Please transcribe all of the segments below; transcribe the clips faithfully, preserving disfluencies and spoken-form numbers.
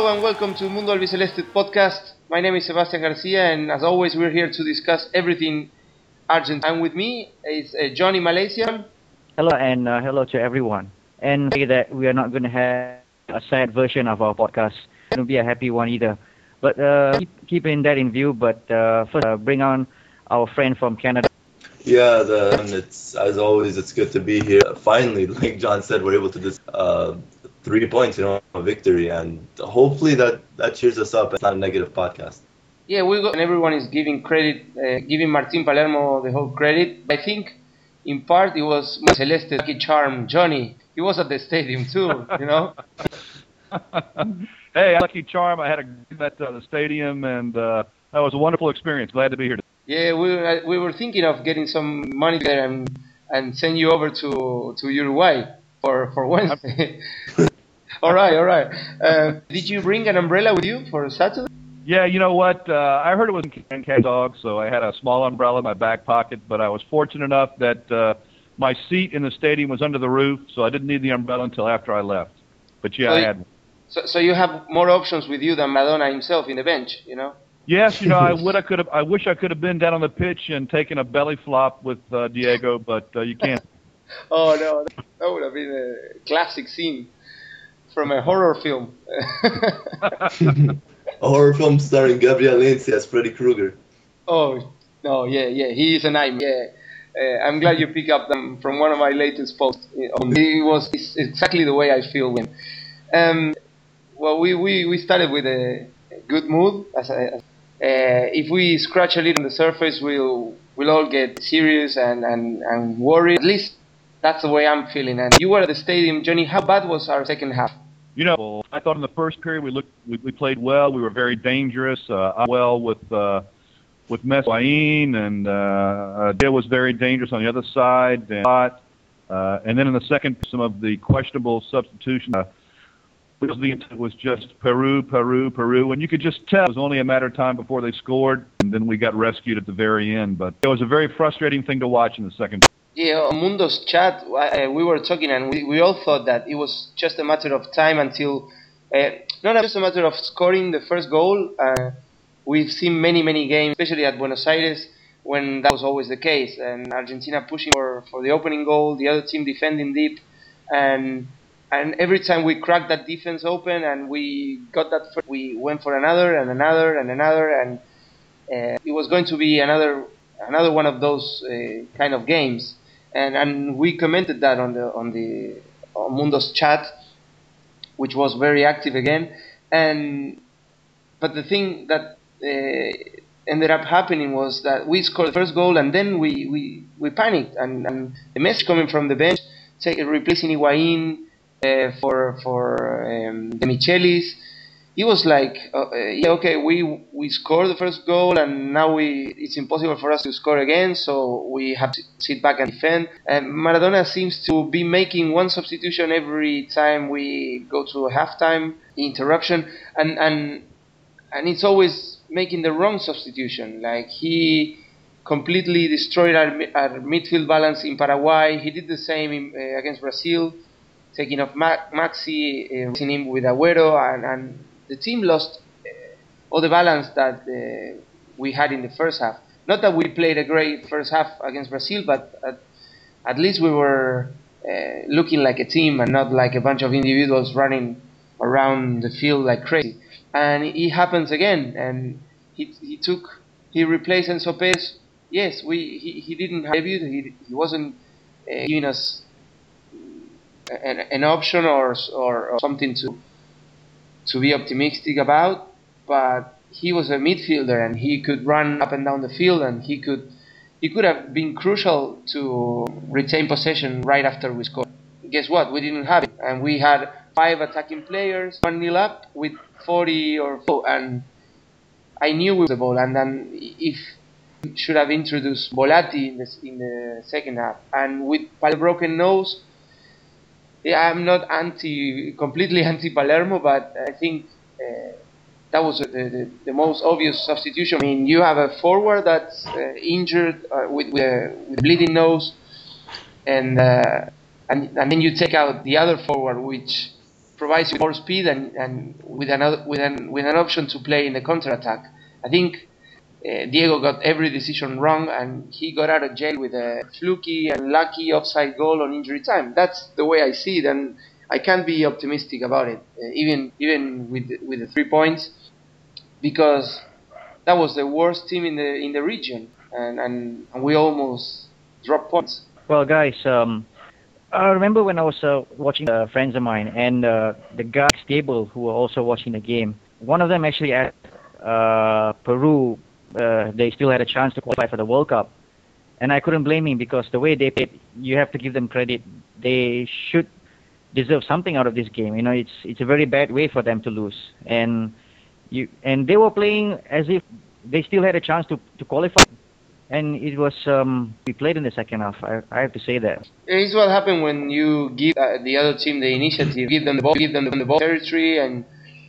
Hello and welcome to Mundo Albiceleste podcast. My name is Sebastian Garcia, and as always, we're here to discuss everything Argentine. And with me is uh, Johnny Malaysia. Hello and uh, hello to everyone. And say that we are not going to have a sad version of our podcast. It's going to be a happy one either. But uh, keep, keeping that in view. But uh, first, uh, bring on our friend from Canada. Yeah, the, and it's as always, it's good to be here. Finally, like John said, we're able to just uh, three points, you know, a victory, and hopefully that that cheers us up. It's not a negative podcast. Yeah, we got, and everyone is giving credit, uh, giving Martin Palermo the whole credit. I think, in part, it was Celeste lucky charm, Johnny. He was at the stadium too, you know. Hey, lucky charm. I had a at uh, the stadium, and uh, that was a wonderful experience. Glad to be here. Yeah, we were, we were thinking of getting some money there and and send you over to to Uruguay for for Wednesday. all right, all right. Uh, did you bring an umbrella with you for Saturday? Yeah, you know what? Uh, I heard it was in Cat Dog, so I had a small umbrella in my back pocket. But I was fortunate enough that uh, my seat in the stadium was under the roof, so I didn't need the umbrella until after I left. But yeah, so I you, had one. So, so you have more options with you than Madonna himself in the bench, you know? Yes, you know, I would, I could have, I wish I could have been down on the pitch and taken a belly flop with uh, Diego, but uh, you can't. Oh no, that would have been a classic scene from a horror film. A horror film starring Gabriel Lindsay as Freddy Krueger. Oh no, yeah, yeah, he is a nightmare. Yeah. Uh, I'm glad you picked up them from one of my latest posts. It was exactly the way I feel when. Um, well, we, we, we started with a good mood. As a, Uh, if we scratch a little on the surface, we'll we'll all get serious and, and, and worried. At least that's the way I'm feeling. And you were at the stadium, Johnny. How bad was our second half? You know, I thought in the first period we looked we, we played well. We were very dangerous. Uh, well with uh, with Messi, and uh, Dale was very dangerous on the other side. And, uh, and then in the second, some of the questionable substitutions. Uh, It was just Peru, Peru, Peru, and you could just tell it was only a matter of time before they scored, and then we got rescued at the very end. But it was a very frustrating thing to watch in the second. Yeah, on Mundo's chat, uh, we were talking, and we, we all thought that it was just a matter of time until, uh, not just a matter of scoring the first goal. Uh, we've seen many, many games, especially at Buenos Aires, when that was always the case, and Argentina pushing for, for the opening goal, the other team defending deep, and... And every time we cracked that defense open and we got that first, we went for another and another and another, and uh, it was going to be another another one of those uh, kind of games. And and we commented that on the on the on Mundo's chat, which was very active again. And but the thing that uh, ended up happening was that we scored the first goal, and then we we, we panicked, and, and the message coming from the bench, take, replacing Higuain. Uh, for for um, the Michelis, it was like, uh, uh, yeah, okay, we we scored the first goal, and now we it's impossible for us to score again, so we have to sit back and defend. And Maradona seems to be making one substitution every time we go to a halftime interruption, and and and it's always making the wrong substitution. Like he completely destroyed our, our midfield balance in Paraguay. He did the same in, uh, against Brazil. Taking off Maxi, uh, him with Agüero, and, and the team lost uh, all the balance that uh, we had in the first half. Not that we played a great first half against Brazil, but at, at least we were uh, looking like a team and not like a bunch of individuals running around the field like crazy. And it happens again, and he he took he replaced Enzo Perez. Yes, we he, he didn't have debut. He he wasn't uh, giving us An, an option or, or or something to to be optimistic about, but he was a midfielder and he could run up and down the field, and he could he could have been crucial to retain possession right after we scored. Guess what? We didn't have it, and we had five attacking players, one nil up with forty or so, and I knew we was the ball, and then if should have introduced Volati in the in the second half, and with a broken nose. Yeah, I'm not anti, completely anti-Palermo, but I think uh, that was the, the, the most obvious substitution. I mean, you have a forward that's uh, injured uh, with, with, a, with a bleeding nose, and, uh, and and then you take out the other forward, which provides you more speed and, and with another with an with an option to play in the counter-attack. I think uh, Diego got every decision wrong, and he got out of jail with a fluky and lucky offside goal on injury time. That's the way I see it, and I can't be optimistic about it, uh, even even with the, with the three points, because that was the worst team in the in the region, and, and, and we almost dropped points. Well, guys, um, I remember when I was uh, watching uh, friends of mine, and uh, the guys stable who were also watching the game. One of them actually asked uh, Peru, uh, they still had a chance to qualify for the World Cup, and I couldn't blame him because the way they played, you have to give them credit. They should deserve something out of this game. You know, it's it's a very bad way for them to lose, and you and they were playing as if they still had a chance to to qualify. And it was, um, we played in the second half, I, I have to say that. It's what happened when you give uh, the other team the initiative, give them the ball, give them the ball territory, and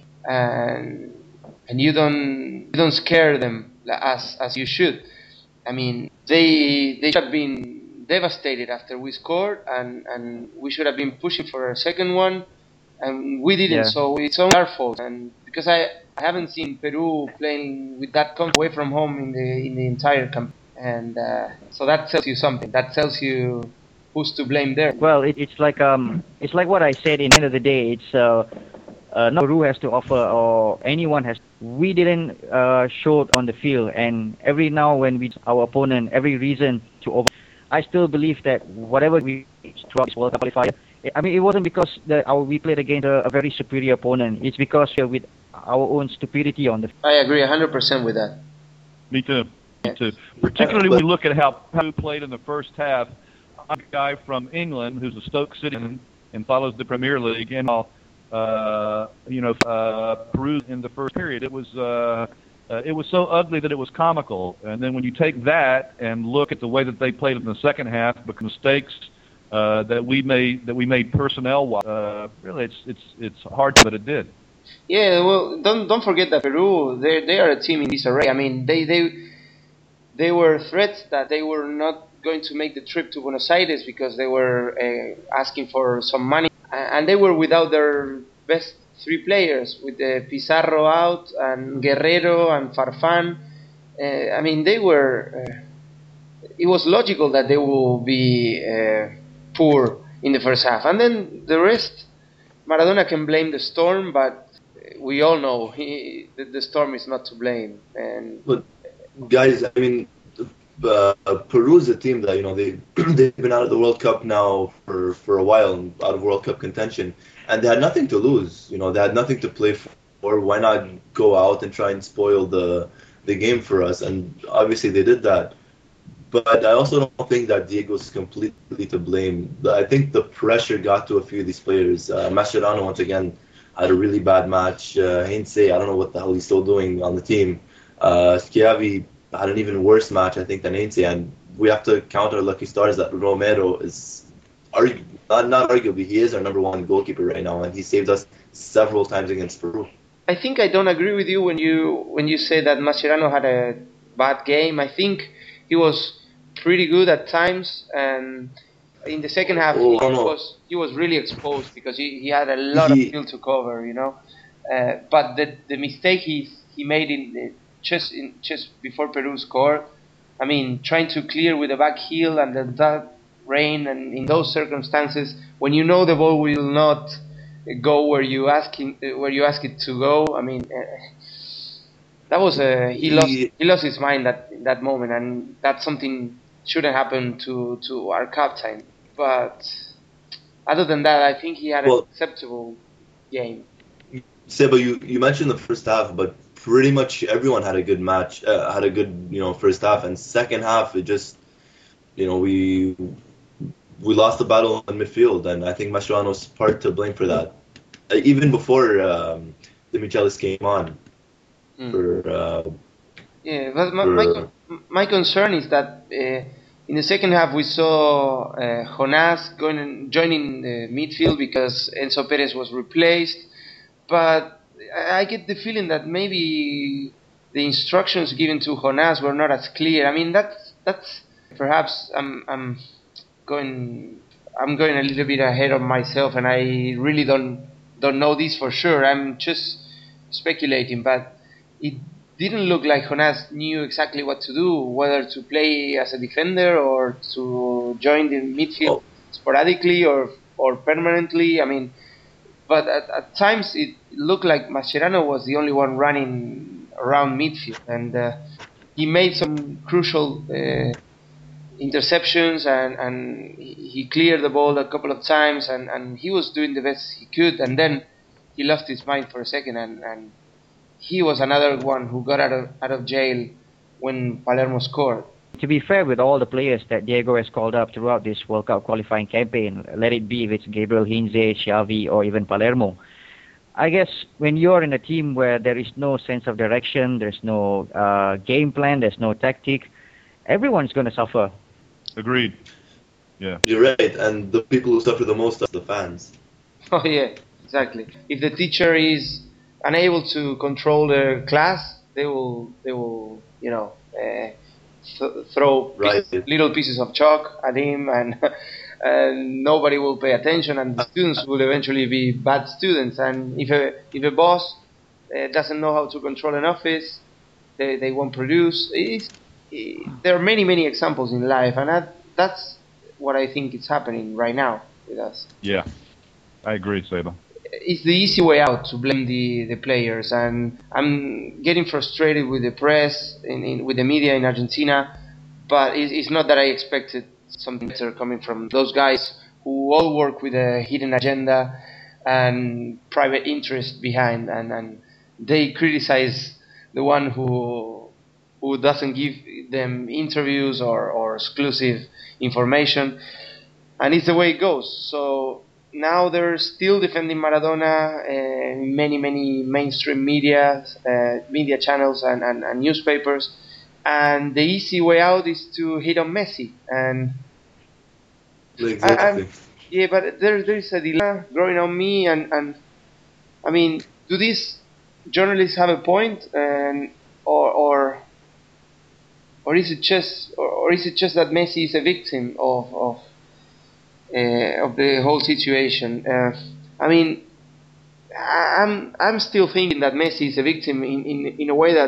and and you don't you don't scare them as as you should. I mean, they they should have been devastated after we scored, and, and we should have been pushing for a second one, and we didn't. Yeah. So it's only our fault. And because I, I haven't seen Peru playing with that confidence away from home in the in the entire campaign. And uh, so that tells you something. That tells you who's to blame there. Well, it, it's like um, it's like what I said. In the end of the day, it's uh, uh, not Peru has to offer, or anyone has. We didn't uh, show it on the field, and every now when we our opponent every reason to over. I still believe that whatever we throughout this World Cup qualifier, I mean, it wasn't because the, our, we played against a, a very superior opponent. It's because we're with our own stupidity on the field. I agree one hundred percent with that. Me too. To, particularly when you look at how Peru played in the first half. I'm a guy from England who's a Stoke citizen and follows the Premier League, and uh, you know, uh, Peru in the first period, it was uh, uh, it was so ugly that it was comical. And then when you take that and look at the way that they played in the second half, because mistakes uh, that we made that we made personnel-wise, uh, really, it's it's it's hard, but it did. Yeah, well, don't don't forget that Peru, they they are a team in disarray. I mean, they they. They were threats that they were not going to make the trip to Buenos Aires because they were uh, asking for some money. And they were without their best three players, with uh, Pizarro out and Guerrero and Farfán. Uh, I mean, they were... Uh, it was logical that they will be uh, poor in the first half. And then the rest, Maradona can blame the storm, but we all know he, the, the storm is not to blame. And... But guys, I mean, uh, Peru is a team that, you know, they, they've been out of the World Cup now for, for a while, out of World Cup contention, and they had nothing to lose. You know, they had nothing to play for. Why not go out and try and spoil the the game for us? And obviously they did that. But I also don't think that Diego's completely to blame. I think the pressure got to a few of these players. Uh, Mascherano, once again, had a really bad match. Uh, Heinze, I don't know what the hell he's still doing on the team. Uh, Schiavi had an even worse match, I think, than Heinze, and we have to count our lucky stars that Romero is, argu- not, not arguably, he is our number one goalkeeper right now, and he saved us several times against Peru. I think I don't agree with you when you when you say that Mascherano had a bad game. I think he was pretty good at times, and in the second half oh, he, no. was he was really exposed because he, he had a lot he, of field to cover, you know. Uh, but the the mistake he he made in the Just in, just before Peru scored, I mean, trying to clear with the back heel and the that rain, and in those circumstances, when you know the ball will not go where you asking where you ask it to go, I mean, uh, that was a he lost he lost his mind that that moment, and that's something shouldn't happen to to our captain. But other than that, I think he had well, an acceptable game. Seba, you you mentioned the first half, but pretty much everyone had a good match, uh, had a good, you know, first half, and second half it just, you know, we we lost the battle in midfield, and I think Mascherano's part to blame for that. Uh, even before um, the Michelis came on. Mm. For, uh, yeah, but my, my, my concern is that uh, in the second half we saw uh, Jonas going joining the midfield because Enzo Perez was replaced, but I get the feeling that maybe the instructions given to Jonas were not as clear. I mean, that's that's perhaps I'm I'm going I'm going a little bit ahead of myself, and I really don't don't know this for sure. I'm just speculating, but it didn't look like Jonas knew exactly what to do, whether to play as a defender or to join the midfield Oh. sporadically or or permanently. I mean, but at, at times it looked like Mascherano was the only one running around midfield, and uh, he made some crucial uh, interceptions, and, and he cleared the ball a couple of times, and, and he was doing the best he could, and then he lost his mind for a second, and, and he was another one who got out of out of jail when Palermo scored. To be fair with all the players that Diego has called up throughout this World Cup qualifying campaign, let it be if it's Gabriel Heinze, Xavi, or even Palermo, I guess when you're in a team where there is no sense of direction, there's no uh, game plan, there's no tactic, everyone's going to suffer. Agreed. Yeah. You're right, and the people who suffer the most are the fans. Oh yeah, exactly. If the teacher is unable to control their class, they will they will you know uh, th- throw Right. pieces, little pieces of chalk at him, and and nobody will pay attention, and the students will eventually be bad students. And if a if a boss uh, doesn't know how to control an office, they they won't produce. It's, it, there are many many examples in life, and that that's what I think is happening right now with us. Yeah. I agree, Seba. It's the easy way out to blame the, the players, and I'm getting frustrated with the press, in, in, with the media in Argentina, but it's, it's not that I expected something better coming from those guys who all work with a hidden agenda and private interest behind, and, and they criticize the one who who doesn't give them interviews or, or exclusive information, and it's the way it goes. So now they're still defending Maradona in many, many mainstream media, uh, media channels and, and, and newspapers. And the easy way out is to hit on Messi. And Exactly. I, I'm, yeah, but there, there is a dilemma growing on me. And, and I mean, do these journalists have a point? And or or or is it just or, or is it just that Messi is a victim of of Uh, of the whole situation? Uh, I mean, I'm I'm still thinking that Messi is a victim in, in, in a way that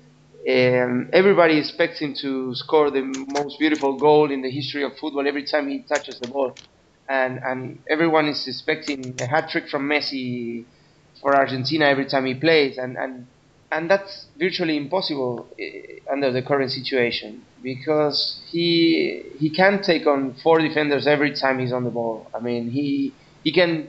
um, everybody expects him to score the most beautiful goal in the history of football every time he touches the ball, and and everyone is expecting a hat trick from Messi for Argentina every time he plays, and and, and that's virtually impossible uh, under the current situation, because he he can't take on four defenders every time he's on the ball. I mean, he he can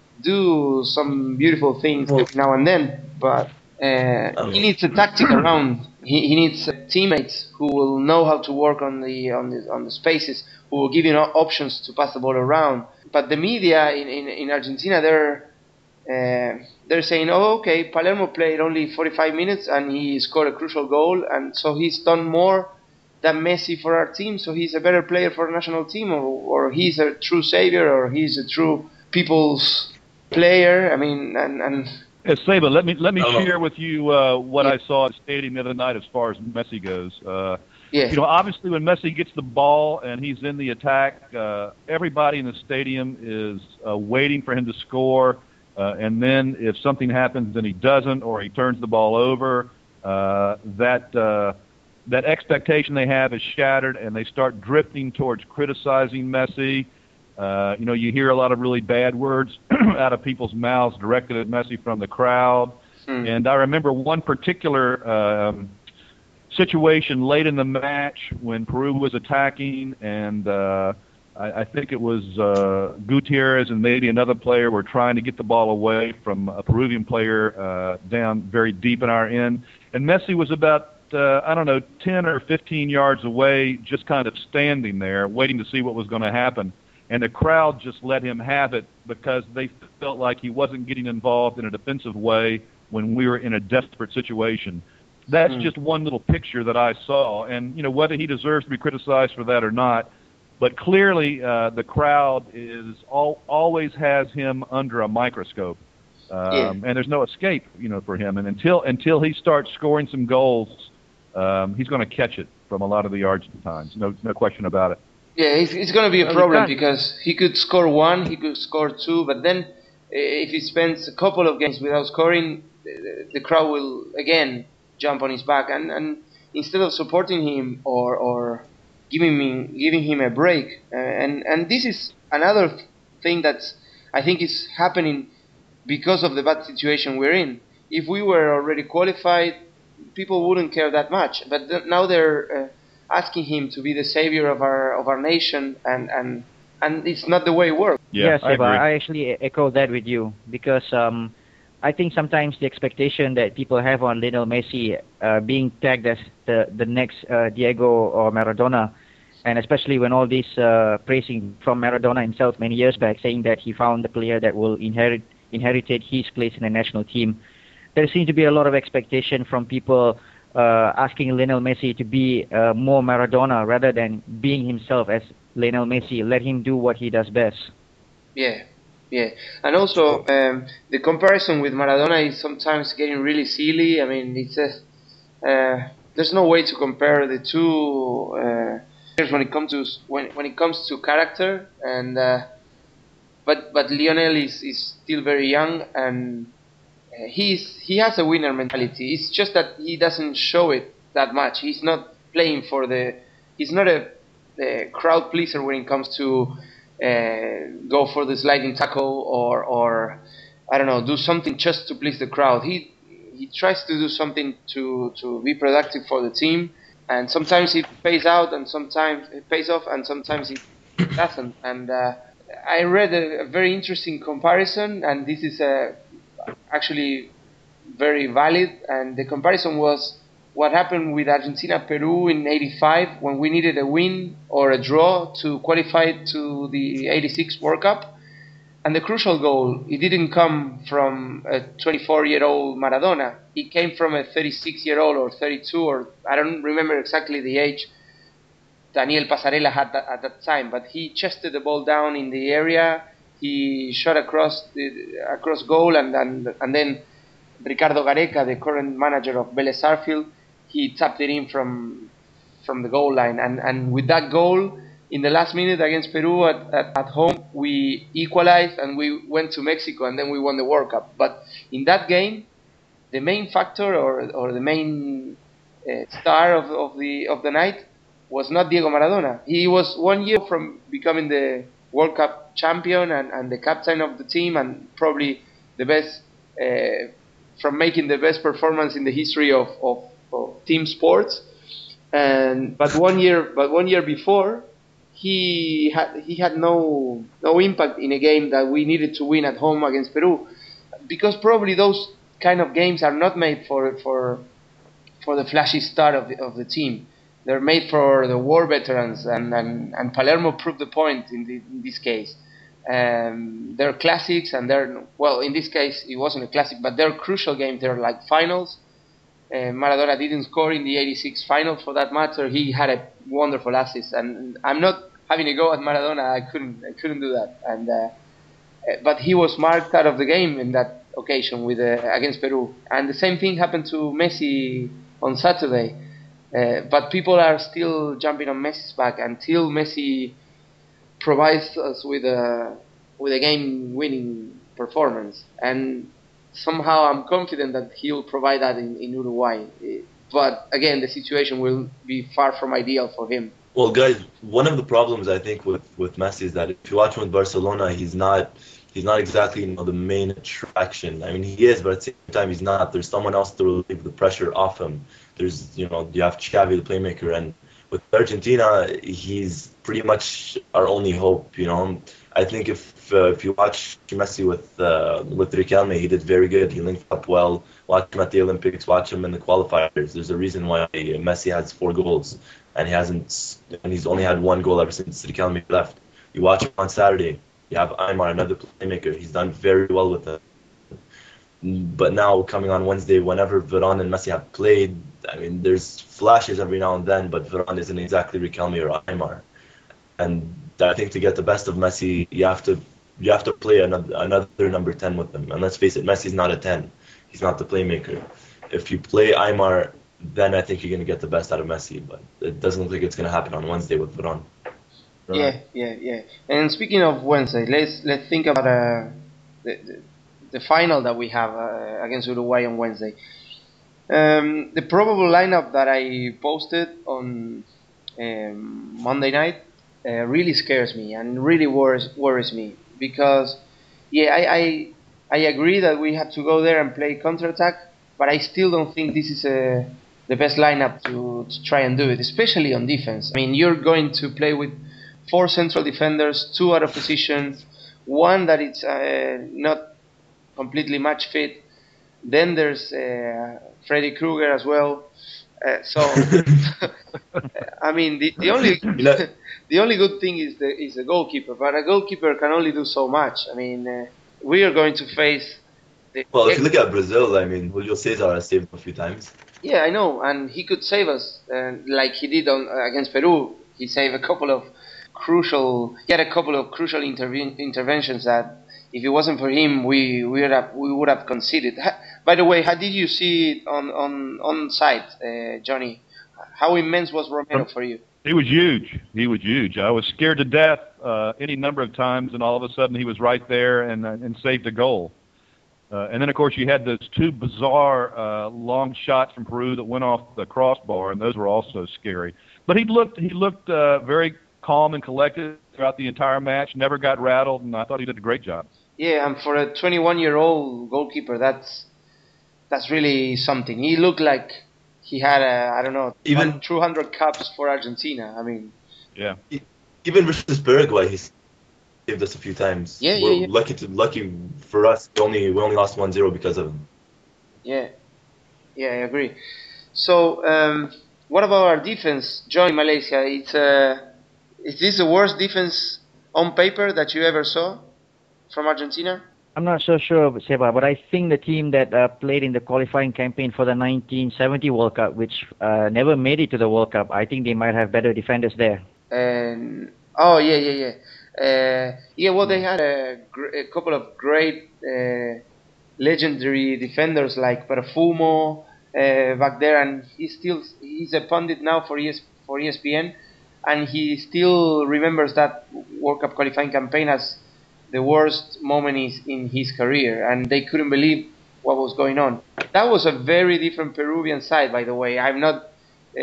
do some beautiful things Well, every now and then, but uh, he needs a tactic around. He, he needs uh, teammates who will know how to work on the on the on the spaces, who will give you options to pass the ball around. But the media in in, in Argentina, they're uh, they're saying, oh, okay, Palermo played only forty-five minutes and he scored a crucial goal, and so he's done more than Messi for our team, so he's a better player for the national team, or, or he's a true savior, or he's a true people's player. I mean, and, and Hey, Seba, let me let me Uh-huh. share with you uh, what Yeah. I saw at the stadium the other night as far as Messi goes. Uh, yeah, You know, obviously when Messi gets the ball and he's in the attack, uh, everybody in the stadium is uh, waiting for him to score. Uh, and then if something happens and he doesn't, or he turns the ball over, uh, that uh, that expectation they have is shattered, and they start drifting towards criticizing Messi. Uh, you know, you hear a lot of really bad words out of people's mouths directed at Messi from the crowd. Hmm. And I remember one particular um, situation late in the match when Peru was attacking, and uh, I, I think it was uh, Gutierrez and maybe another player were trying to get the ball away from a Peruvian player uh, down very deep in our end. And Messi was about, uh, I don't know, ten or fifteen yards away, just kind of standing there waiting to see what was going to happen. And the crowd just let him have it because they felt like he wasn't getting involved in a defensive way when we were in a desperate situation. That's Mm. just one little picture that I saw. And, you know, whether he deserves to be criticized for that or not, but clearly uh, the crowd is all, always has him under a microscope. Um, Yeah. And there's no escape, you know, for him. And until until he starts scoring some goals, um, he's going to catch it from a lot of the Argentines. No, no question about it. Yeah, it's, it's going to be a Well, problem we can't- because he could score one, he could score two, but then if he spends a couple of games without scoring, the, the crowd will again jump on his back, and, and instead of supporting him or or giving me giving him a break, uh, and and this is another th- thing that I think is happening because of the bad situation we're in. If we were already qualified, people wouldn't care that much, but th- now they're uh, asking him to be the savior of our of our nation, and and, and it's not the way it works. Yeah, yes, I Eva, agree. I actually echo that with you because um, I think sometimes the expectation that people have on Lionel Messi uh, being tagged as the the next uh, Diego or Maradona, and especially when all this uh, praising from Maradona himself many years back, saying that he found the player that will inherit inherited his place in the national team. There seems to be a lot of expectation from people uh, asking Lionel Messi to be uh, more Maradona rather than being himself as Lionel Messi. Let him do what he does best. Yeah, yeah, and also um, the comparison with Maradona is sometimes getting really silly. I mean, it's a, uh, there's no way to compare the two uh, players when it comes to when when it comes to character, and uh, but but Lionel is, is still very young, and uh, he's he has a winner mentality. It's just that he doesn't show it that much. He's not playing for the. He's not a, a crowd pleaser when it comes to uh, go for the sliding tackle or or I don't know, do something just to please the crowd. He he tries to do something to to be productive for the team, and sometimes it pays out, and sometimes it pays off, and sometimes it doesn't. And uh, I read a, a very interesting comparison, and this is a actually very valid, and the comparison was what happened with Argentina-Peru in eighty-five when we needed a win or a draw to qualify to the eighty-six World Cup. And the crucial goal, it didn't come from a twenty-four-year-old Maradona. It came from a thirty-six-year-old or thirty-two, or I don't remember exactly the age Daniel Passarella had that, at that time, but he chested the ball down in the area. He shot across the, across goal, and, and and then Ricardo Gareca, the current manager of Vélez Sarsfield, he tapped it in from from the goal line, and, and with that goal in the last minute against Peru at, at, at home, we equalized and we went to Mexico, and then we won the World Cup. But in that game, the main factor or or the main uh, star of, of the of the night was not Diego Maradona. He was one year from becoming the World Cup champion and, and the captain of the team, and probably the best uh, from making the best performance in the history of, of, of team sports. And but one year, but one year before, he had he had no no impact in a game that we needed to win at home against Peru, because probably those kind of games are not made for for for the flashy star of the, of the team. They're made for the war veterans, and, and, and Palermo proved the point in, the, in this case. Um, they're classics, and they're, well, in this case it wasn't a classic, but they're crucial games. They're like finals. Uh, Maradona didn't score in the eighty-six final, for that matter. He had a wonderful assist, and I'm not having a go at Maradona. I couldn't, I couldn't do that. And uh, but he was marked out of the game in that occasion with uh, against Peru. And the same thing happened to Messi on Saturday. Uh, but people are still jumping on Messi's back until Messi provides us with a with a game-winning performance. And somehow I'm confident that he'll provide that in, in Uruguay. But again, the situation will be far from ideal for him. Well, guys, one of the problems I think with, with Messi is that if you watch him with Barcelona, he's not he's not exactly, you know, the main attraction. I mean, he is, but at the same time, he's not. There's someone else to relieve the pressure off him. There's, you know, you have Xavi, the playmaker, and with Argentina, he's pretty much our only hope. You know, I think if uh, if you watch Messi with uh, with Riquelme, he did very good. He linked up well. Watch him at the Olympics. Watch him in the qualifiers. There's a reason why Messi has four goals, and he hasn't, and he's only had one goal ever since Riquelme left. You watch him on Saturday. You have Aymar, another playmaker. He's done very well with it. But now, coming on Wednesday, whenever Varane and Messi have played, I mean, there's flashes every now and then, but Varane isn't exactly Riquelme or Aymar. And I think to get the best of Messi, you have to you have to play another, another number ten with him. And let's face it, Messi's not a ten. He's not the playmaker. If you play Aymar, then I think you're going to get the best out of Messi. But it doesn't look like it's going to happen on Wednesday with Varane. Right. Yeah, yeah, yeah. And speaking of Wednesday, let's let's think about a the, the, the final that we have uh, against Uruguay on Wednesday. Um, the probable lineup that I posted on um, Monday night uh, really scares me and really worries worries me because, yeah, I, I I agree that we have to go there and play counterattack, but I still don't think this is a, the best lineup to, to try and do it, especially on defense. I mean, you're going to play with four central defenders, two out of position, one that is uh, not completely match fit. Then there's uh, Freddy Krueger as well. Uh, so, I mean, the, the only the only good thing is the is the goalkeeper, but a goalkeeper can only do so much. I mean, uh, we are going to face. The well, if you look at Brazil, I mean, Julio Cesar has saved a few times. Yeah, I know, and he could save us, uh, like he did on against Peru. He saved a couple of crucial. He had a couple of crucial interve- interventions that, if it wasn't for him, we we would have we would have conceded. Ha, by the way, how did you see it on on on site, uh, Johnny? How immense was Romero for you? He was huge. He was huge. I was scared to death uh, any number of times, and all of a sudden he was right there and uh, and saved a goal. Uh, and then, of course, you had those two bizarre uh, long shots from Peru that went off the crossbar, and those were also scary. But he looked he looked uh, very calm and collected throughout the entire match. Never got rattled, and I thought he did a great job. Yeah, and for a twenty-one-year-old goalkeeper, that's that's really something. He looked like he had a, I don't know, even two hundred caps for Argentina. I mean, yeah. Even versus Paraguay, he saved us a few times. Yeah, We're yeah, yeah. lucky to lucky for us. We only we only lost one zero because of him. Yeah, yeah, I agree. So, um, what about our defense, Johnny, Malaysia? It's uh, is this the worst defense on paper that you ever saw from Argentina? I'm not so sure, Seba, but I think the team that uh, played in the qualifying campaign for the nineteen seventy World Cup, which uh, never made it to the World Cup, I think they might have better defenders there. And oh yeah, yeah, yeah, uh, yeah. Well, they had a, gr- a couple of great uh, legendary defenders like Perfumo uh, back there, and he's still he's a pundit now for E S, for E S P N, and he still remembers that World Cup qualifying campaign as the worst moment is in his career, and they couldn't believe what was going on. That was a very different Peruvian side, by the way. I'm not, uh,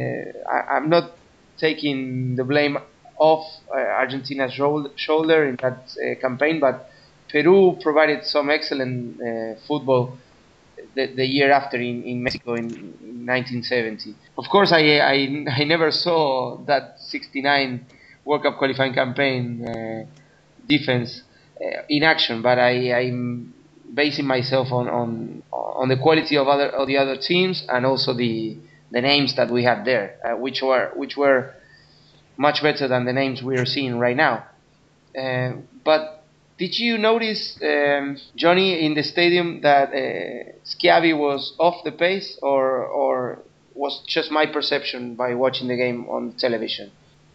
I, I'm not taking the blame off uh, Argentina's shoulder in that uh, campaign, but Peru provided some excellent uh, football the, the year after in, in Mexico in nineteen seventy. Of course, I, I, I never saw that sixty-nine World Cup qualifying campaign uh, defense uh, in action, but I, I'm basing myself on, on on the quality of other of the other teams and also the the names that we had there, uh, which were which were much better than the names we are seeing right now. Uh, but did you notice, um, Johnny, in the stadium that uh, Schiavi was off the pace, or or was just my perception by watching the game on television?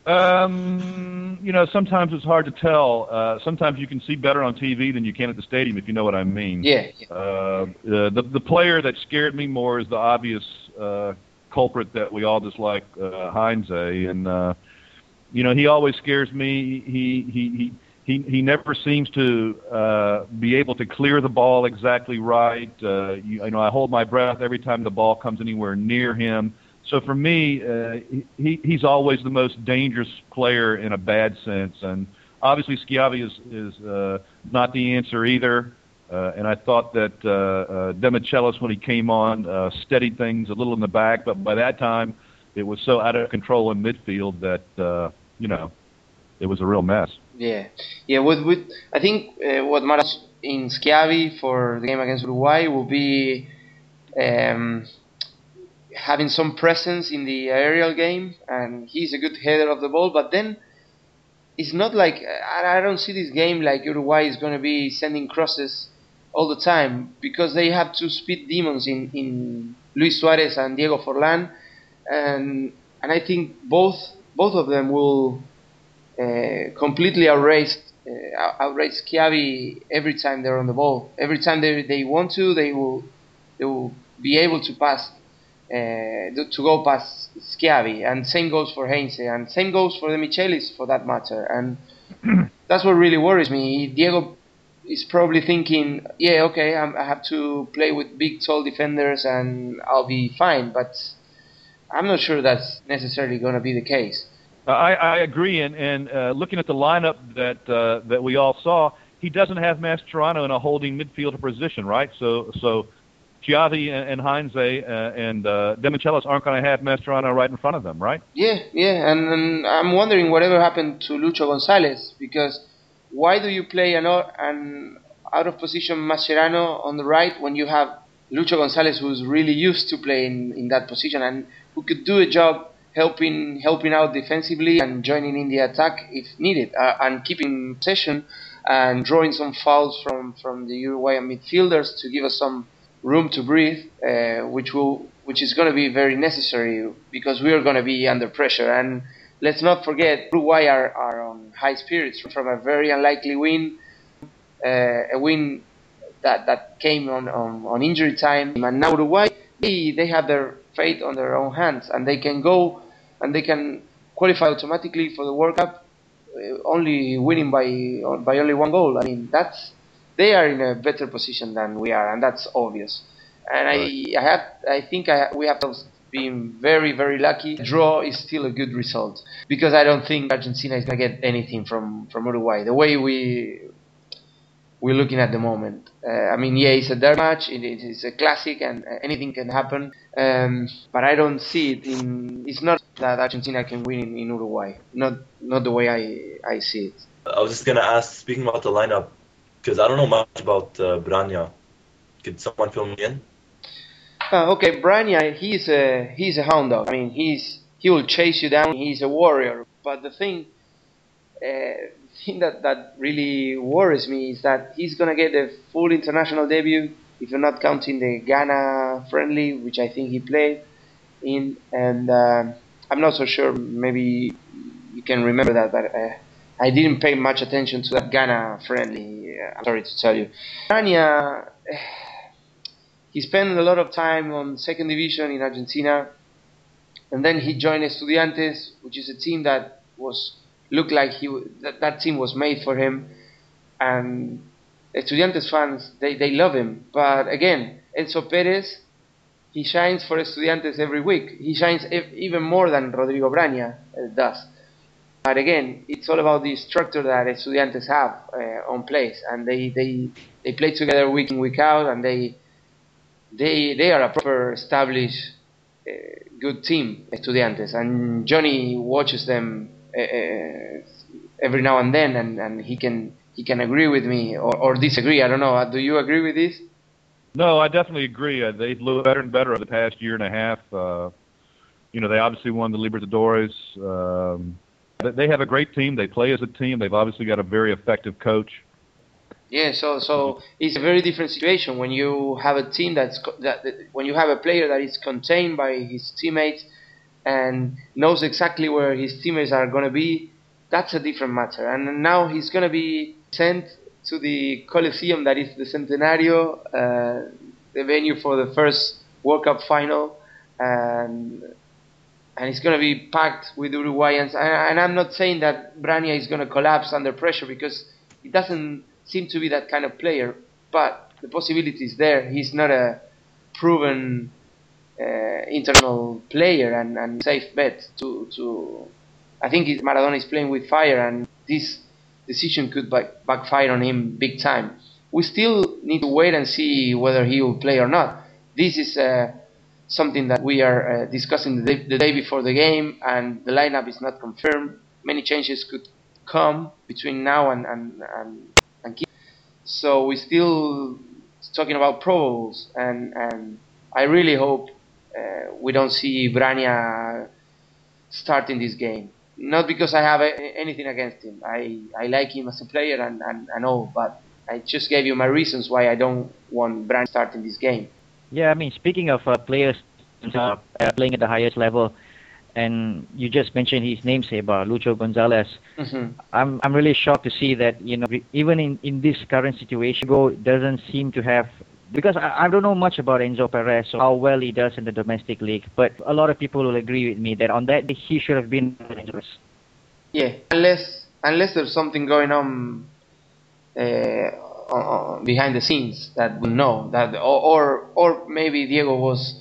Um, you know, sometimes it's hard to tell. Uh, sometimes you can see better on T V than you can at the stadium, if you know what I mean. Yeah. yeah. Uh, uh, the the player that scared me more is the obvious uh, culprit that we all dislike, uh, Heinze, and uh, you know, he always scares me. He he he he he never seems to uh, be able to clear the ball exactly right. Uh, you, you know, I hold my breath every time the ball comes anywhere near him. So for me, uh, he he's always the most dangerous player in a bad sense, and obviously Schiavi is is uh, not the answer either. Uh, and I thought that uh, uh, Demichelis, when he came on, uh, steadied things a little in the back, but by that time it was so out of control in midfield that uh, you know, it was a real mess. Yeah, yeah. With with I think uh, what matters in Schiavi for the game against Uruguay will be Um, having some presence in the aerial game, and he's a good header of the ball, but then it's not like, I, I don't see this game like Uruguay is going to be sending crosses all the time, because they have two speed demons in, in Luis Suarez and Diego Forlán, and and I think both both of them will uh, completely outrace uh, outrace Schiavi every time they're on the ball. Every time they they want to, they will they will be able to pass. Uh, to go past Schiavi, and same goes for Heinze, and same goes for Demichelis for that matter, and that's what really worries me. Diego is probably thinking, yeah, okay, I'm, I have to play with big, tall defenders and I'll be fine. But I'm not sure that's necessarily going to be the case. Uh, I, I agree, and, and uh, looking at the lineup that uh, that we all saw, he doesn't have Mascherano in a holding midfielder position, right? So so Chiavi and, and Heinze uh, and uh, Demichelis aren't going to have Mascherano right in front of them, right? Yeah, yeah, and, and I'm wondering whatever happened to Lucho Gonzalez, because why do you play an, an out-of-position Mascherano on the right when you have Lucho Gonzalez, who's really used to playing in that position and who could do a job helping helping out defensively and joining in the attack if needed, uh, and keeping possession and drawing some fouls from, from the Uruguayan midfielders to give us some room to breathe, uh, which will which is going to be very necessary because we are going to be under pressure. And let's not forget, Uruguay are, are on high spirits from a very unlikely win, uh, a win that that came on, on, on injury time. And now Uruguay, they, they have their fate on their own hands, and they can go and they can qualify automatically for the World Cup, uh, only winning by by only one goal. I mean, that's they are in a better position than we are, and that's obvious. And right. I, I have, I think I, we have been very, very lucky. Draw is still a good result because I don't think Argentina is gonna get anything from, from Uruguay. The way we we're looking at the moment. Uh, I mean, yeah, it's a derby match. It, it is a classic, and uh, anything can happen. Um, but I don't see it in. It's not that Argentina can win in, in Uruguay. Not not the way I I see it. I was just gonna ask, speaking about the lineup, because I don't know much about uh, Brania. Could someone fill me in? Uh, okay, Brania, he's a he's a hound dog. I mean, he's he will chase you down. He's a warrior. But the thing, uh, thing that that really worries me is that he's gonna get a full international debut, if you're not counting the Ghana friendly, which I think he played in. And uh, I'm not so sure. Maybe you can remember that, but uh, I didn't pay much attention to that Ghana friendly. Uh, I'm sorry to tell you, Brania. He spent a lot of time on second division in Argentina, and then he joined Estudiantes, which is a team that was looked like he that, that team was made for him. And Estudiantes fans, they, they love him. But again, Enzo Perez, he shines for Estudiantes every week. He shines ev- even more than Rodrigo Brania uh, does. But again, it's all about the structure that Estudiantes have uh, on place, and they, they they play together week in, week out, and they. They they are a proper established uh, good team, Estudiantes, and Johnny watches them uh, uh, every now and then, and, and he can he can agree with me or, or disagree. I don't know. Do you agree with this? No, I definitely agree. Uh, they've looked better and better over the past year and a half. Uh, you know, they obviously won the Libertadores. Um, they have a great team. They play as a team. They've obviously got a very effective coach. Yeah, so so it's a very different situation when you have a team that's co- that, that when you have a player that is contained by his teammates and knows exactly where his teammates are going to be. That's a different matter. And now he's going to be sent to the Coliseum, that is the Centenario, uh, the venue for the first World Cup final, and and it's going to be packed with Uruguayans. And, and I'm not saying that Brania is going to collapse under pressure, because he doesn't seem to be that kind of player, but the possibility is there. He's not a proven uh, internal player and, and safe bet to to. I think Maradona is playing with fire, and this decision could back, backfire on him big time. We still need to wait and see whether he will play or not. This is uh, something that we are uh, discussing the day, the day before the game, and the lineup is not confirmed. Many changes could come between now and and and, and keep. So we're still talking about probables, and and I really hope uh, we don't see Brania starting this game. Not because I have a, anything against him. I, I like him as a player and, and, and all, but I just gave you my reasons why I don't want Brand starting this game. Yeah, I mean, speaking of uh, players uh, playing at the highest level, and you just mentioned his namesake, uh, Lucho Gonzalez. Mm-hmm. I'm I'm really shocked to see that, you know, even in, in this current situation, Go doesn't seem to have, because I, I don't know much about Enzo Perez, so how well he does in the domestic league, but a lot of people will agree with me that on that day he should have been dangerous. Yeah, unless unless there's something going on uh, uh, behind the scenes that we know that, or or, or maybe Diego was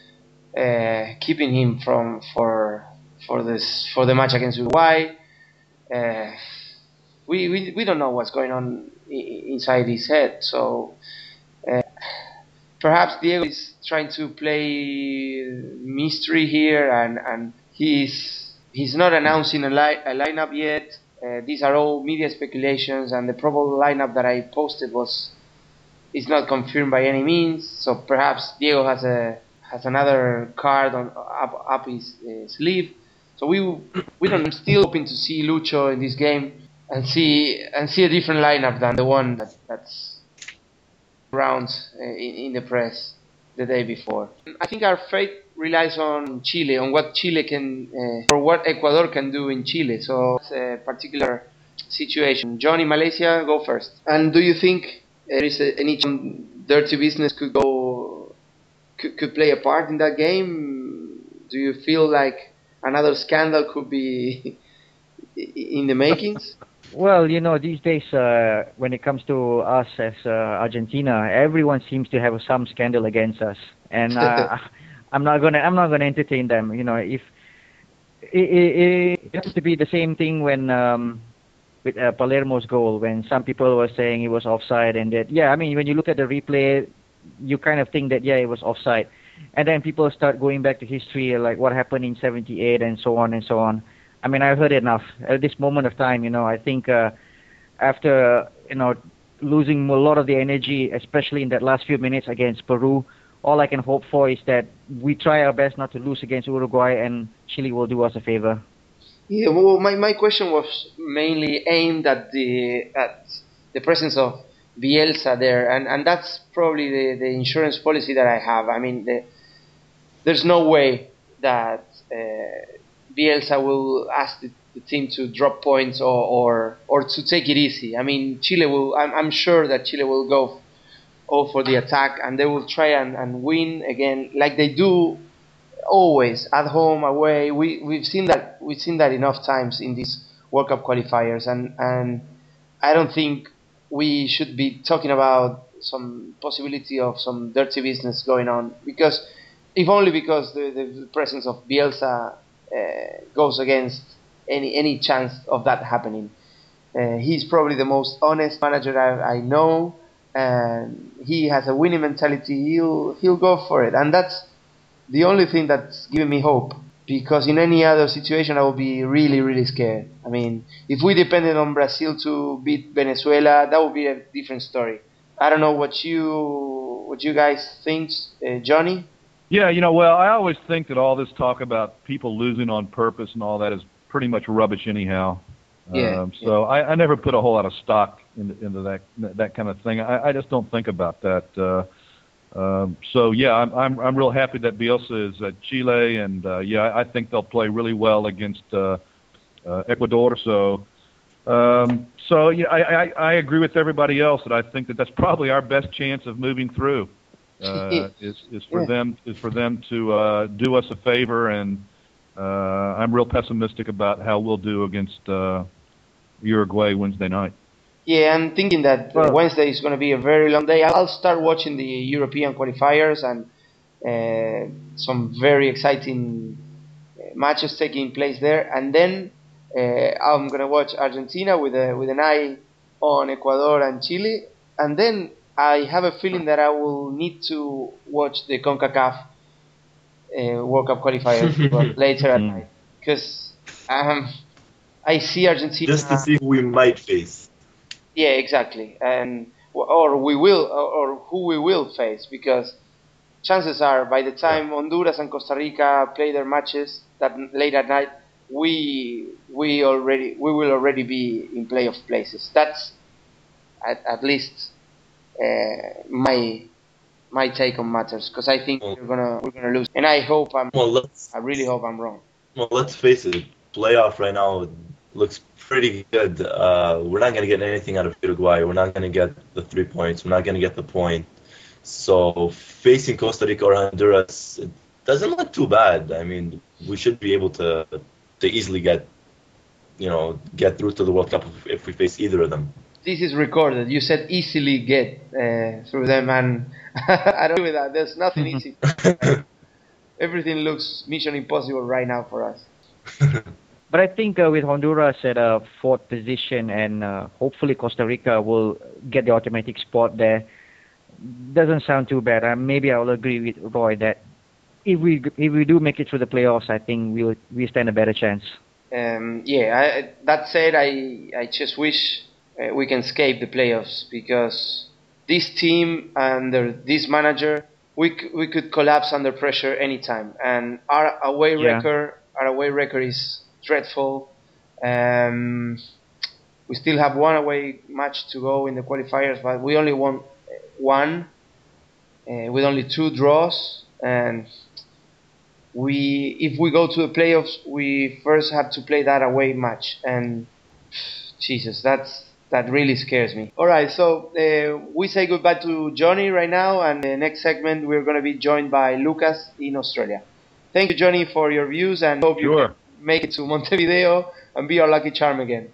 uh, keeping him from for for this for the match against Uruguay. Uh, we, we we don't know what's going on I- inside his head, so uh, perhaps Diego is trying to play mystery here, and, and he's he's not announcing a, li- a lineup yet. Uh, these are all media speculations, and the probable lineup that I posted was is not confirmed by any means. So perhaps Diego has a has another card on up up his uh, sleeve. So we we don't. I'm still hoping to see Lucho in this game and see and see a different lineup than the one that, that's around uh, in, in the press the day before. I think our fate relies on Chile, on what Chile can uh, or what Ecuador can do in Chile. So it's a particular situation. Johnny, Malaysia, go first. And do you think there is a, any dirty business could go could, could play a part in that game? Do you feel like another scandal could be in the makings? Well, you know, these days, uh, when it comes to us as uh, Argentina, everyone seems to have some scandal against us, and uh, I'm not gonna, I'm not gonna entertain them. You know, if it, it, it has to be the same thing when um, with uh, Palermo's goal, when some people were saying it was offside, and that, yeah, I mean, when you look at the replay, you kind of think that yeah, it was offside, and then people start going back to history, like what happened in seventy-eight, and so on and so on. I mean, I've heard enough. At this moment of time, you know, I think uh, after, you know, losing a lot of the energy, especially in that last few minutes against Peru, all I can hope for is that we try our best not to lose against Uruguay, and Chile will do us a favor. Yeah, well, my, my question was mainly aimed at the at the presence of Bielsa there, and, and that's probably the, the insurance policy that I have. I mean, the, there's no way that Uh, Bielsa will ask the, the team to drop points or, or or to take it easy. I mean, Chile will. I'm, I'm sure that Chile will go all for the attack, and they will try and, and win again, like they do always at home, away. We we've seen that we've seen that enough times in these World Cup qualifiers, and and I don't think we should be talking about some possibility of some dirty business going on, because if only because the, the presence of Bielsa Uh, goes against any any chance of that happening. Uh, he's probably the most honest manager I, I know, and he has a winning mentality. He'll he'll go for it, and that's the only thing that's giving me hope. Because in any other situation, I would be really really scared. I mean, if we depended on Brazil to beat Venezuela, that would be a different story. I don't know what you what you guys think, uh, Johnny. Yeah, you know, well, I always think that all this talk about people losing on purpose and all that is pretty much rubbish anyhow. Yeah. Um, so yeah. I, I never put a whole lot of stock into, into that that kind of thing. I, I just don't think about that. Uh, um, so yeah, I'm I'm I'm real happy that Bielsa is at Chile, and uh, yeah, I think they'll play really well against uh, uh, Ecuador. So. Um, so yeah, I, I I agree with everybody else that I think that that's probably our best chance of moving through. Uh, is is for yeah. them is for them to uh, do us a favor, and uh, I'm real pessimistic about how we'll do against uh, Uruguay Wednesday night. Yeah, I'm thinking that well, Wednesday is going to be a very long day. I'll start watching the European qualifiers and uh, some very exciting matches taking place there, and then uh, I'm going to watch Argentina with a with an eye on Ecuador and Chile, and then I have a feeling that I will need to watch the CONCACAF uh, World Cup qualifiers later at night, because um, I see Argentina just to see who we might face. Yeah, exactly, and or we will, or, or who we will face, because chances are by the time yeah. Honduras and Costa Rica play their matches that late at night, we we already we will already be in playoff places. That's at, at least. Uh, my my take on matters, because I think well, we're gonna we're gonna lose, and I hope I'm. Well, let's, I really hope I'm wrong. Well, let's face it, playoff right now looks pretty good. Uh, we're not gonna get anything out of Uruguay. We're not gonna get the three points. We're not gonna get the point. So facing Costa Rica or Honduras, it doesn't look too bad. I mean, we should be able to to easily get, you know, get through to the World Cup if, if we face either of them. this is recorded. You said easily get uh, through them, and I don't agree with that. There's nothing easy. Everything looks Mission Impossible right now for us. But I think uh, with Honduras at a fourth position, and uh, hopefully Costa Rica will get the automatic spot there, doesn't sound too bad. Uh, maybe I will agree with Roy that if we if we do make it through the playoffs, I think we will we stand a better chance. Um, yeah. I, that said, I I just wish uh, we can escape the playoffs, because this team under this manager, we c- we could collapse under pressure anytime, and our away Yeah. record our away record is dreadful. Um, we still have one away match to go in the qualifiers, but we only won one uh, with only two draws, and we if we go to the playoffs, we first have to play that away match, and Jesus, that's that really scares me. All right, so uh, we say goodbye to Johnny right now, and the next segment we're going to be joined by Lucas in Australia. Thank you, Johnny, for your views, and hope you Sure. can make it to Montevideo and be our lucky charm again.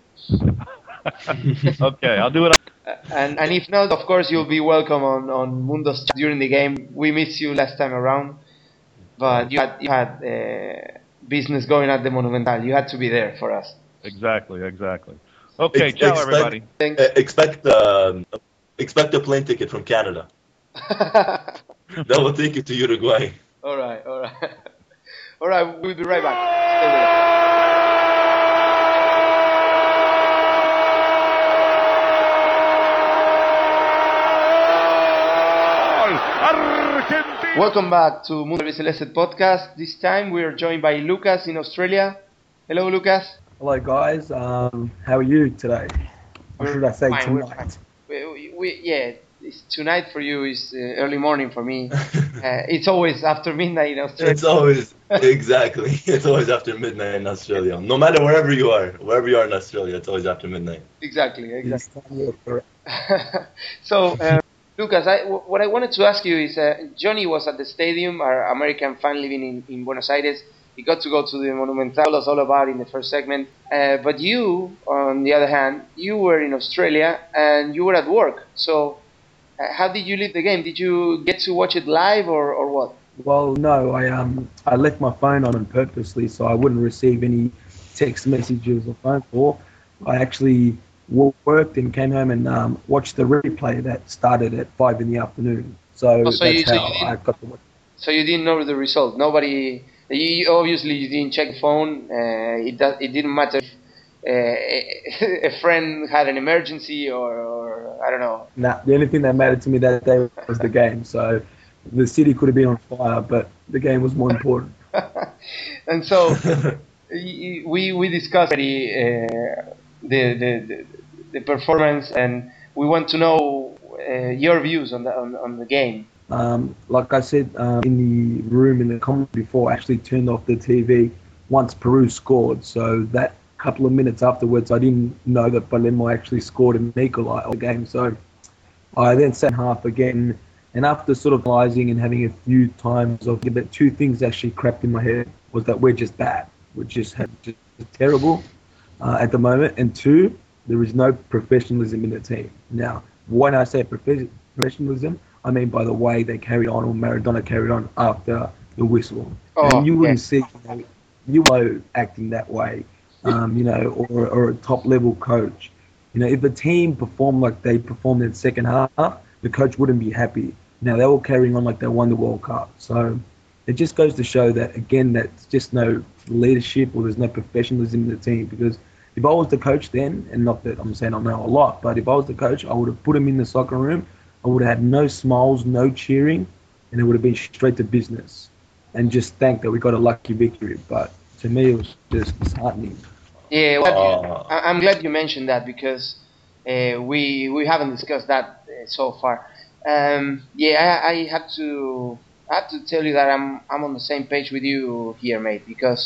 Okay, I'll do it. Uh, and and if not, of course, you'll be welcome on on Mundos during the game. We missed you last time around, but you had you had uh, business going at the Monumental. You had to be there for us. Exactly, exactly. Okay, Ex- ciao, expect- everybody. Thanks. Uh, expect um, expect a plane ticket from Canada. That will take you to Uruguay. all right, all right, all right. We'll be right back. Stay with us. Welcome back to Mundo Celeste podcast. This time we are joined by Lucas in Australia. Hello, Lucas. Hello, guys. Um, how are you today? Or We're should I say fine, we're tonight? We, we, we, yeah, it's tonight for you is uh, early morning for me. Uh, it's always after midnight in Australia. It's always exactly. It's always after midnight in Australia. No matter wherever you are, wherever you are in Australia, it's always after midnight. Exactly, exactly. This time you're correct. So, uh, Lucas, I, w- what I wanted to ask you is, uh, Johnny was at the stadium, our American fan living in, in Buenos Aires. He got to go to the Monumental, that's all about in the first segment. Uh, but you, on the other hand, you were in Australia and you were at work. So, uh, how did you leave the game? Did you get to watch it live or, or what? Well, no, I um I left my phone on purposely so I wouldn't receive any text messages or phone call. I actually wo- worked and came home and um, watched the replay that started at five in the afternoon. So, Oh, so that's you- so you how didn't- I got to watch. So you didn't know the result. Nobody. You, obviously, you didn't check the phone. Uh, it does, It didn't matter if uh, a friend had an emergency or, or I don't know. Nah, the only thing that mattered to me that day was the game. So the city could have been on fire, but the game was more important. And so y- we we discussed already, uh, the, the the the performance, and we want to know uh, your views on the on, on the game. Um, like I said um, in the room in the comment before, I actually turned off the T V once Peru scored. So that couple of minutes afterwards, I didn't know that Palermo actually scored an equaliser of the game. So I then sat half again, and after sort of analysing and having a few times of it, two things actually crept in my head was that we're just bad. We're just, just terrible uh, at the moment. And two, there is no professionalism in the team. Now, when I say profe- professionalism, I mean by the way they carried on, or Maradona carried on after the whistle. Oh, and you wouldn't yes. see you know, you know acting that way, um, you know, or, or a top level coach. You know, if a team performed like they performed in the second half, the coach wouldn't be happy. Now they were carrying on like they won the World Cup. So it just goes to show that again, that's just no leadership or there's no professionalism in the team. Because if I was the coach then, and not that I'm saying I know a lot, but if I was the coach, I would have put him in the soccer room. I would have had no smiles, no cheering, and it would have been straight to business. And just thank that we got a lucky victory. But to me, it was just disheartening. Yeah, well, Uh, I- I'm glad you mentioned that, because uh, we we haven't discussed that uh, so far. Um, yeah, I, I have to I have to tell you that I'm I'm on the same page with you here, mate. Because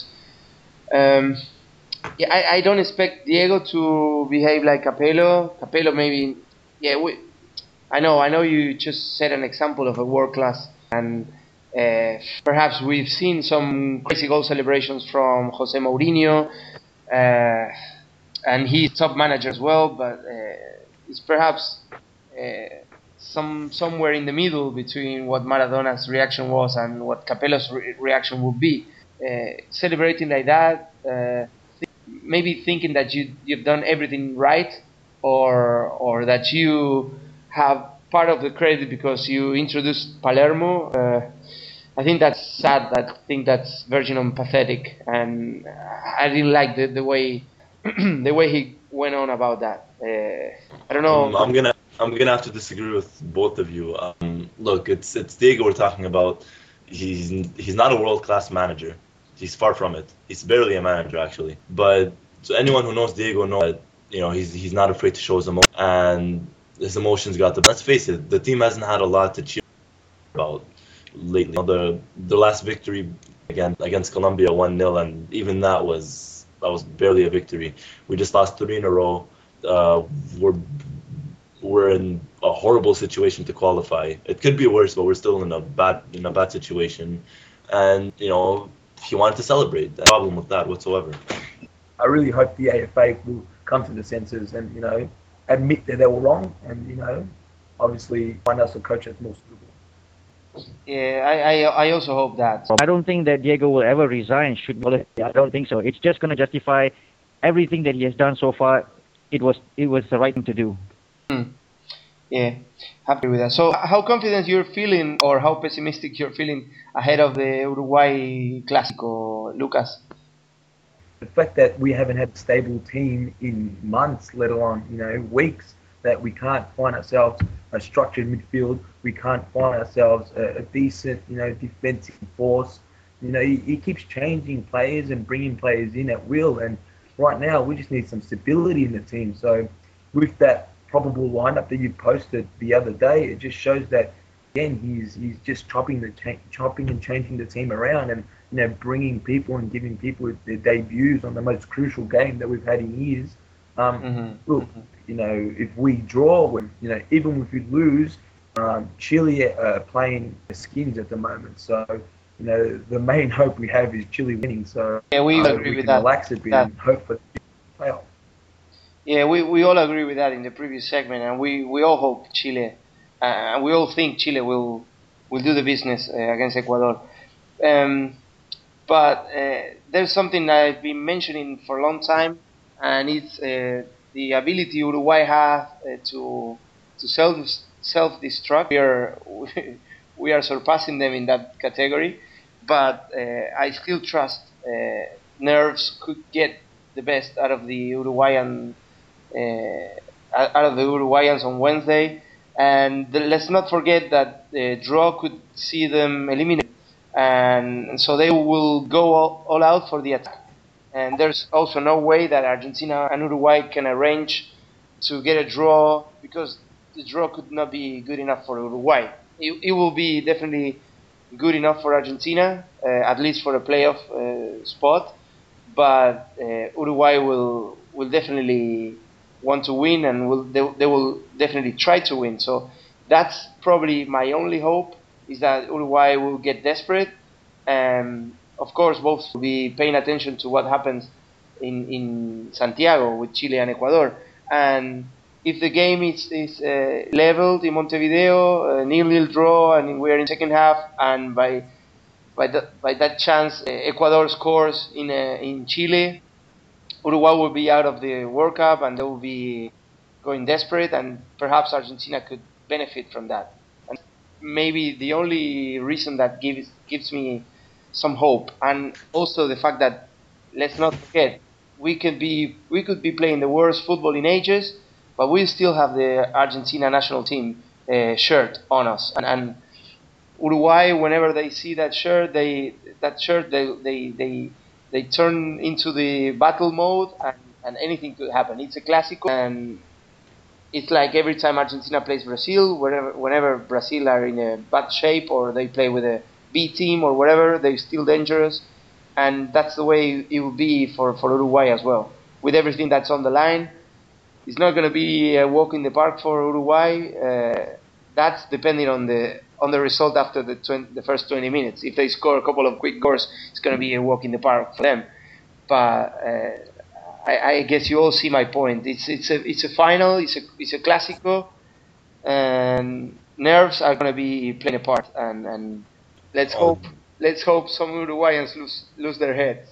um, yeah, I, I don't expect Diego to behave like Capello. Capello maybe, yeah. We, I know I know you just set an example of a world class, and uh, perhaps we've seen some crazy goal celebrations from Jose Mourinho. Uh, and he's top manager as well, but uh, is perhaps uh, some somewhere in the middle between what Maradona's reaction was and what Capello's re- reaction would be. Uh, celebrating like that, uh, th- maybe thinking that you you've done everything right, or or that you have part of the credit because you introduced Palermo. Uh, I think that's sad. I think that's verging on pathetic, and I didn't like the, the way the way he went on about that. Uh, I don't know. Um, I'm gonna I'm gonna have to disagree with both of you. Um, look, it's it's Diego we're talking about. He's he's not a world class manager. He's far from it. He's barely a manager actually. But so anyone who knows Diego knows that you know he's he's not afraid to show his emotions, and his emotions got the. Let's face it, the team hasn't had a lot to cheer about lately. You know, the the last victory against against Colombia one nil, and even that was that was barely a victory. We just lost three in a row. Uh, we're we're in a horrible situation to qualify. It could be worse, but we're still in a bad in a bad situation. And you know, he wanted to celebrate. No problem with that whatsoever. I really hope the A F A will come to the senses and, you know, admit that they were wrong and, you know, obviously find us a coach that's more suitable. Yeah, I, I I also hope that. I don't think that Diego will ever resign. Should be, I don't think so. It's just going to justify everything that he has done so far. It was it was the right thing to do. Hmm. Yeah, happy with that. So, how confident you're feeling, or how pessimistic you're feeling ahead of the Uruguay Clásico, Lucas? The fact that we haven't had a stable team in months, let alone, you know, weeks, that we can't find ourselves a structured midfield, we can't find ourselves a, a decent, you know, defensive force. You know, he, he keeps changing players and bringing players in at will, and right now we just need some stability in the team. So with that probable lineup that you posted the other day, it just shows that again he's he's just chopping the cha- chopping and changing the team around, and you know bringing people and giving people their debuts on the most crucial game that we've had in years. Um, Mm-hmm. Look, Mm-hmm. you know, if we draw, with, you know, even if we lose, um, Chile are playing the skins at the moment. So, you know, the main hope we have is Chile winning. So Yeah, we uh, agree we with can that. relax a bit that. and hope for the playoff. Yeah, we, we all agree with that in the previous segment, and we, we all hope Chile, uh, and we all think Chile will will do the business uh, against Ecuador. Um, but uh, there's something I've been mentioning for a long time, and it's uh, the ability Uruguay have uh, to to self self destruct. We are we are surpassing them in that category, but uh, I still trust uh, nerves could get the best out of the Uruguayan. Uh, out of the Uruguayans on Wednesday, and the, let's not forget that the draw could see them eliminated, and, and so they will go all, all out for the attack. And there's also no way that Argentina and Uruguay can arrange to get a draw, because the draw could not be good enough for Uruguay. It, it will be definitely good enough for Argentina, uh, at least for a playoff uh, spot, but uh, Uruguay will will definitely want to win, and will they, they will definitely try to win. So that's probably my only hope, is that Uruguay will get desperate, and of course both will be paying attention to what happens in, in Santiago with Chile and Ecuador. And if the game is, is uh, leveled in Montevideo, a nil-nil draw, and we're in second half, and by by that by that chance uh, Ecuador scores in uh, in Chile, Uruguay will be out of the World Cup, and they will be going desperate, and perhaps Argentina could benefit from that. And maybe the only reason that gives gives me some hope, and also the fact that, let's not forget, we could be we could be playing the worst football in ages, but we still have the Argentina national team uh, shirt on us, and, and Uruguay, whenever they see that shirt, they that shirt they they they, they turn into the battle mode, and, and anything could happen. It's a Clásico, and it's like every time Argentina plays Brazil, whenever whenever Brazil are in a bad shape, or they play with a B team or whatever, they're still dangerous, and that's the way it will be for, for Uruguay as well. With everything that's on the line, it's not going to be a walk in the park for Uruguay. Uh, that's depending on the on the result after the twenty, the first twenty minutes. If they score a couple of quick goals, it's going to be a walk in the park for them. But uh, I, I guess you all see my point. It's it's a it's a final. It's a it's a clásico, and nerves are going to be playing a part. And, and let's Um, hope let's hope some Uruguayans lose lose their heads.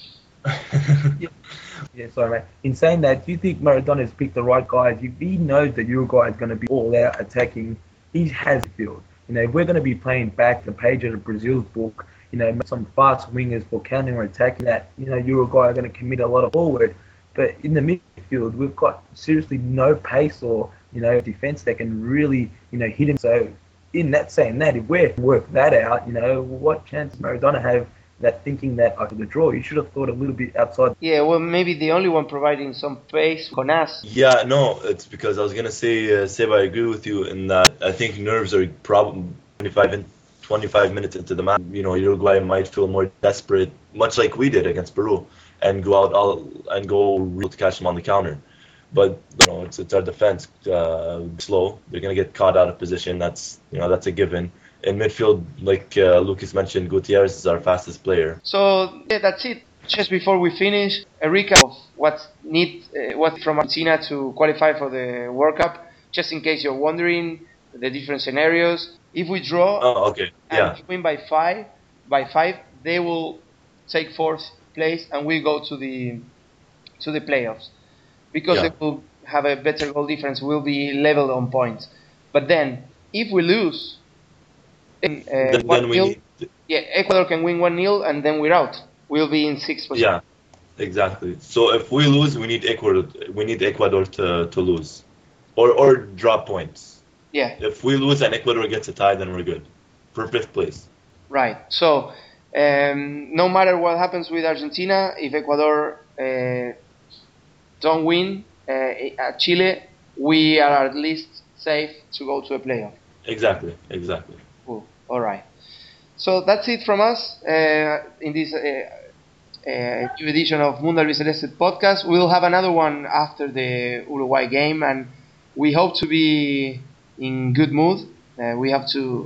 Yeah, sorry, mate. In saying that, do you think Maradona has picked the right guys? If he knows that Uruguay is going to be all out attacking, he has the field. You know, if we're going to be playing back the page of Brazil's book, you know, some fast wingers for counter attacking that, you know, Uruguay are going to commit a lot of forward. But in the midfield, we've got seriously no pace or, you know, defense that can really, you know, hit him. So in that saying that, if we work that out, you know, what chance does Maradona have that thinking that after the draw, you should have thought a little bit outside. Yeah, well, maybe the only one providing some pace, Jonas. Yeah, no, it's because I was gonna say, uh, Seba, I agree with you in that I think nerves are probably twenty-five in, twenty-five minutes into the match. You know, Uruguay might feel more desperate, much like we did against Peru, and go out all and go real to catch them on the counter. But you know, it's it's our defense uh, slow. They're gonna get caught out of position. That's you know that's a given. In midfield, like uh, Lucas mentioned, Gutierrez is our fastest player. So yeah, that's it. Just before we finish, a recap of what need uh, what from Argentina to qualify for the World Cup. Just in case you're wondering, the different scenarios. If we draw Oh, okay. Yeah. and win by five, by five, they will take fourth place and we go to the to the playoffs because Yeah. they will have a better goal difference. We'll be level on points. But then, if we lose, then, uh, Then, one then we nil, need. yeah, Ecuador can win one nil and then we're out. We'll be in sixth position. Yeah, exactly. So if we lose, we need Ecuador. We need Ecuador to, to lose, or or drop points. Yeah, If we lose and Ecuador gets a tie, then we're good for fifth place. right. So, um, no matter what happens with Argentina, if Ecuador uh, don't win uh, at Chile, we are at least safe to go to a playoff. Exactly. Exactly. Cool. All right. So that's it from us uh, in this uh, uh, new edition of Mundo Albiceleste podcast. We'll have another one after the Uruguay game, and we hope to be in good mood. Uh, we have to,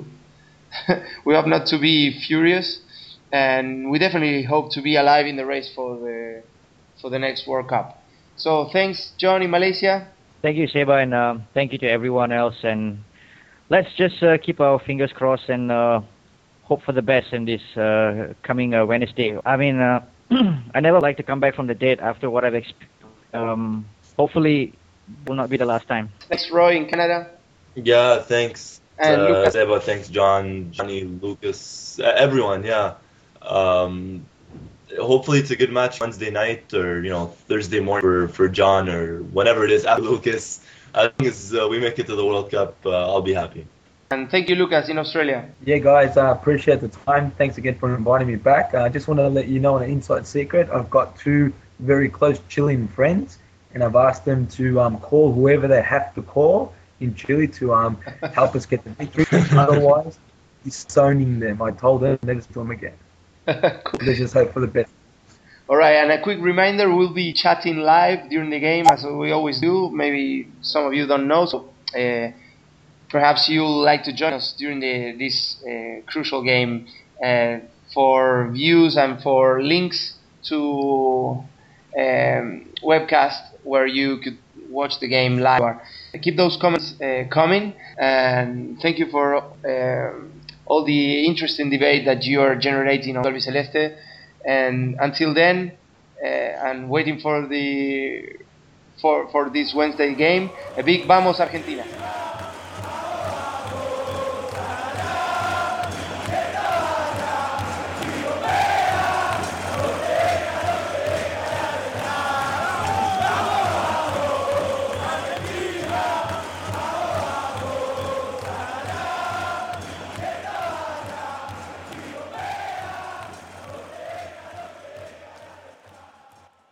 we hope not to be furious, and we definitely hope to be alive in the race for the for the next World Cup. So thanks, John in Malaysia. Thank you, Seba, and uh, thank you to everyone else. And let's just uh, keep our fingers crossed and uh, hope for the best in this uh, coming uh, Wednesday. I mean, uh, I never like to come back from the dead after what I've experienced. Um, hopefully, it will not be the last time. Thanks, Roy in Canada. Yeah. Thanks, And uh, Lucas. Seba. Thanks, John, Johnny, Lucas, uh, everyone. Yeah. Um, hopefully it's a good match Wednesday night or you know Thursday morning for, for John or whenever it is at Lucas. As long as uh, we make it to the World Cup, uh, I'll be happy. And thank you, Lucas, in Australia. Yeah, guys, I uh, appreciate the time. Thanks again for inviting me back. I uh, just want to let you know an inside secret. I've got two very close Chilean friends, and I've asked them to um, call whoever they have to call in Chile to um, help us get the victory. Otherwise, disowning them. I told them never to them again. Cool. Let's just hope for the best. All right, and a quick reminder, we'll be chatting live during the game, as we always do. Maybe some of you don't know, so uh, perhaps you'll like to join us during the, this uh, crucial game uh, for views and for links to um, webcast where you could watch the game live. Keep those comments uh, coming, and thank you for uh, all the interesting debate that you are generating on Albiceleste. And until then, uh, and waiting for the for for this Wednesday game, a big vamos Argentina.